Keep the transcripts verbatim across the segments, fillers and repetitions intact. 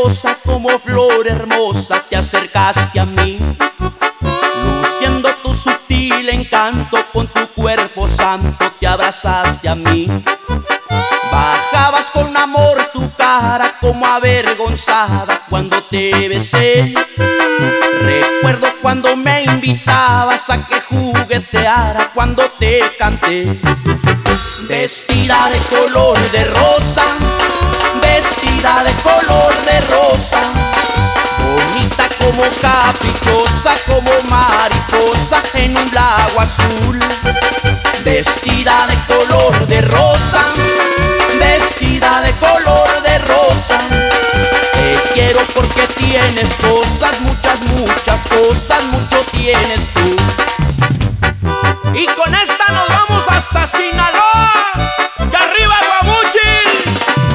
rosa, como flor hermosa, te acercaste a mí, luciendo tu sutil encanto, con tu cuerpo santo te abrazaste a mí. Bajabas con amor tu cara como avergonzada cuando te besé. Recuerdo cuando me invitabas a que jugueteara cuando te canté. Vestida de color de rosa, vestida de color de rosa, bonita como caprichosa, como mariposa en un lago azul. Vestida de color de rosa, vestida de color de rosa, te quiero porque tienes cosas, muchas, muchas cosas, mucho tienes tú. Y con esta nos vamos hasta Sinaloa. ¡Y arriba, Guamuchil!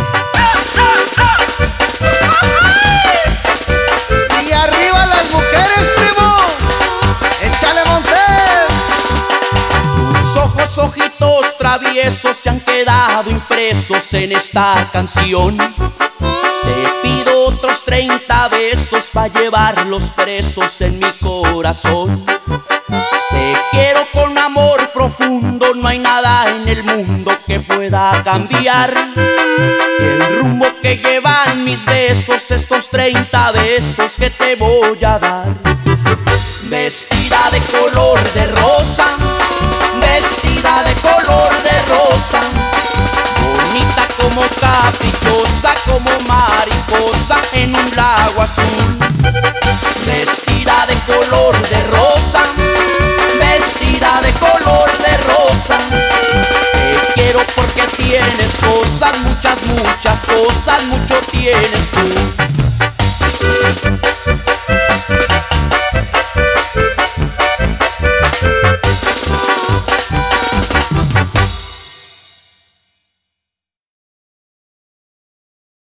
¡Y arriba las mujeres, primo! ¡Échale, Montes! Tus ojos, ojitos traviesos se han quedado impresos en esta canción. Te pido otros treinta besos pa' llevarlos presos en mi corazón. Te quiero con amor profundo, no hay nada en el mundo que pueda cambiar el rumbo que llevan mis besos, estos treinta besos que te voy a dar. Vestida de color de rosa, vestida de color de rosa, bonita como caprichosa, como mariposa en un lago azul. Vestida de color de rosa, vestida de color de rosa, te quiero porque tienes cosas, muchas, muchas cosas, mucho tienes tú.